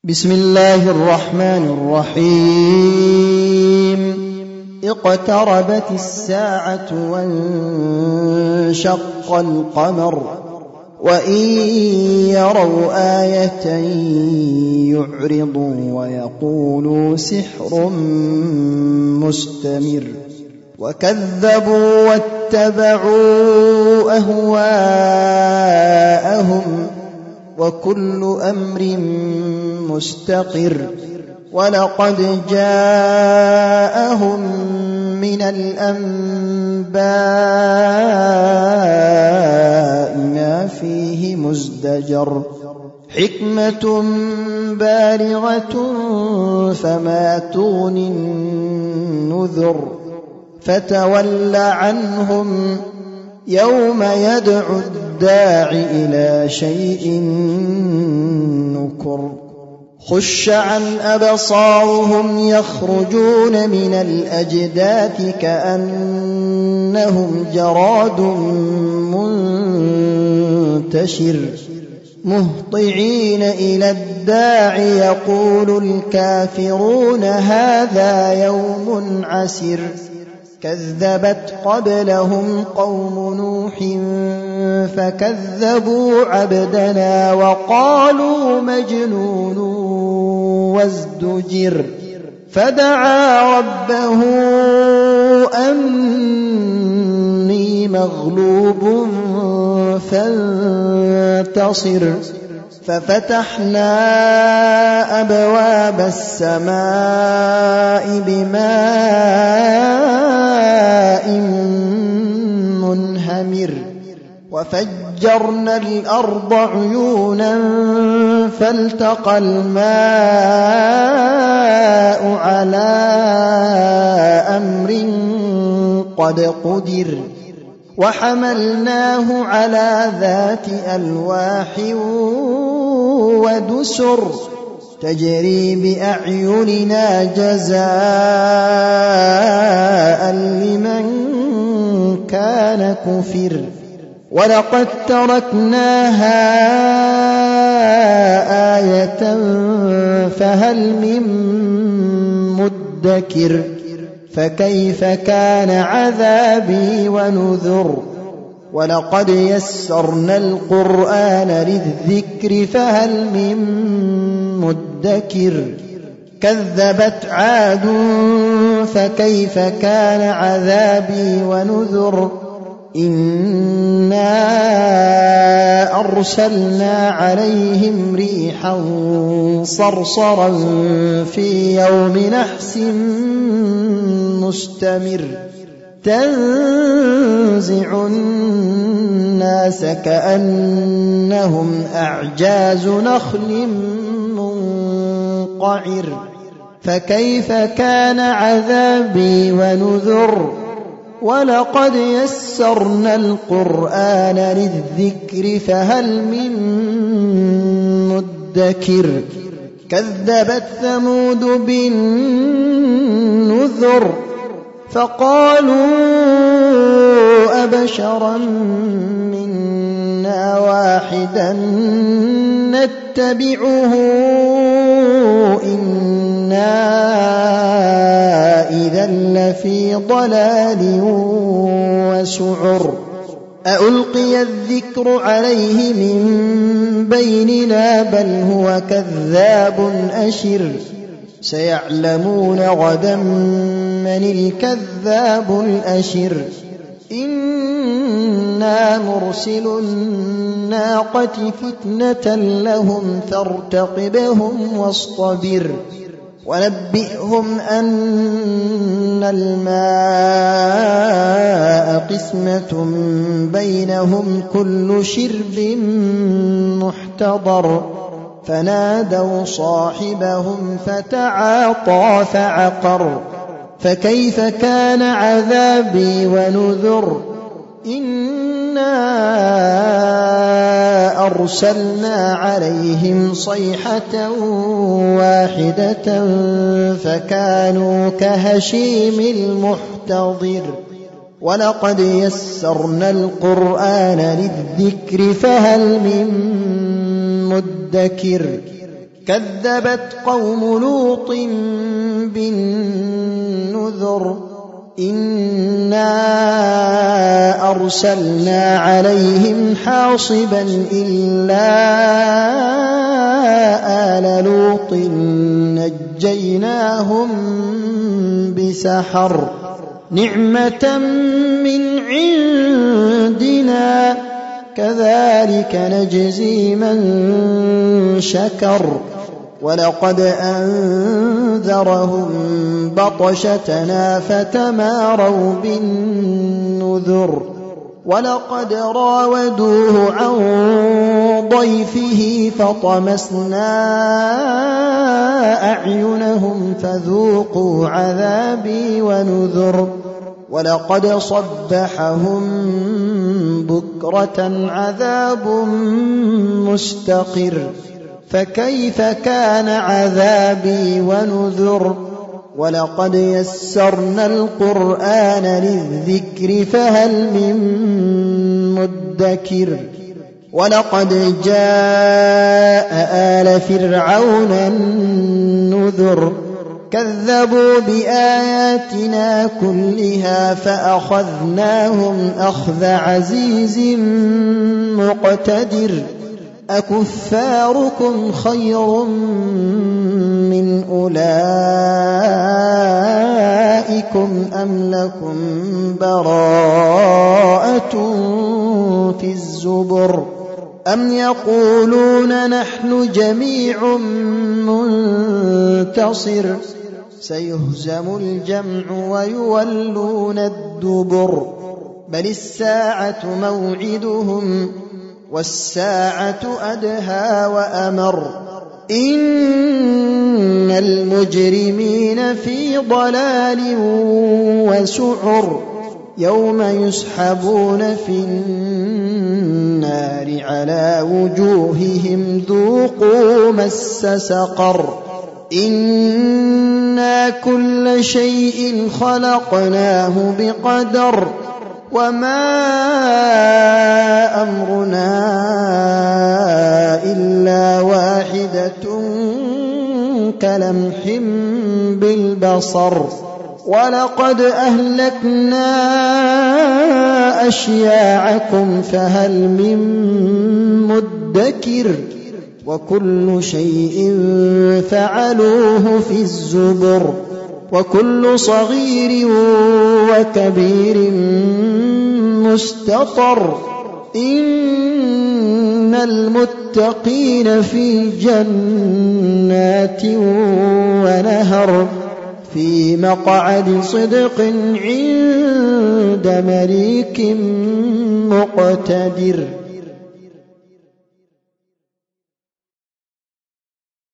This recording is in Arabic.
بسم الله الرحمن الرحيم اقتربت الساعة وانشق القمر وإن يروا آية يعرضوا ويقولوا سحر مستمر وكذبوا واتبعوا أهواءهم وكل أمر مستقر ولقد جاءهم من الأنباء ما فيه مزدجر حكمة بالغة فما تغني النذر فتول عنهم يوم يدعو الداع إلى شيء نكر خش عن أبصارهم يخرجون من الأجداث كأنهم جراد منتشر مهطعين إلى الداع يقول الكافرون هذا يوم عسر كذبت قبلهم قوم نوح فكذبوا عبدنا وقالوا مجنون وازدجر فدعا ربه أني مغلوب فانتصر ففتحنا أبواب السماء بماء منهمر وفجرنا الأرض عيونا فالتقى الماء على أمر قد قدر وحملناه على ذات ألواح ودسر تجري بأعيننا جزاء لمن كان كفر ولقد تركناها آية فهل من مدكر فكيف كان عذابي ونذر ولقد يسرنا القرآن للذكر فهل من مدكر كذبت عاد فكيف كان عذابي ونذر إنا أرسلنا عليهم ريحا صرصرا في يوم نحس مستمر تنزع الناس كأنهم أعجاز نخل منقعر فكيف كان عذابي ونذر ولقد يسرنا القرآن للذكر فهل من مدكر كذبت ثمود بالنذر فقالوا أبشرا منا واحدا نتبعه إنا إذا لفي ضلال وسعر أألقي الذكر عليه من بيننا بل هو كذاب أشر سيعلمون غدا من الكذاب الأشر إنا مرسل الناقة فتنة لهم فارتقبهم واصطبر ونبئهم أن الماء قسمة بينهم كل شرب محتضر فنادوا صاحبهم فتعاطى فعقر فكيف كان عذابي ونذر إنا أرسلنا عليهم صيحة واحدة فكانوا كهشيم المحتضر ولقد يسرنا القرآن للذكر فهل من مدكر كذبت قوم لوط بالنذر إنا أرسلنا عليهم حاصبا إلا آل لوط نجيناهم بسحر نعمة من عندنا كذلك نجزي من شكر ولقد أنذرهم بطشتنا فتماروا بالنذر ولقد راودوه عن ضيفه فطمسنا أعينهم فذوقوا عذابي ونذر ولقد صبحهم بكرة عذاب مستقر فكيف كان عذابي ونذر ولقد يسرنا القرآن للذكر فهل من مدكر ولقد جاء آل فرعون النذر كذبوا بآياتنا كلها فأخذناهم أخذ عزيز مقتدر أكفاركم خير من أولئكم أم لكم براءة في الزبر أم يقولون نحن جميع منتصر سيهزم الجمع ويولون الدبر بل الساعة موعدهم والساعة أدهى وأمر إن المجرمين في ضلال وسعر يوم يسحبون في النار على وجوههم ذوقوا مس سقر إنا كل شيء خلقناه بقدر وما أمرنا إلا واحدة كلمح بالبصر ولقد أهلكنا أشياعكم فهل من مدكر وكل شيء فعلوه في الزبر وكل صغير وكبير مستطر إن المتقين في جنات ونهر في مقعد صدق عند مليك مقتدر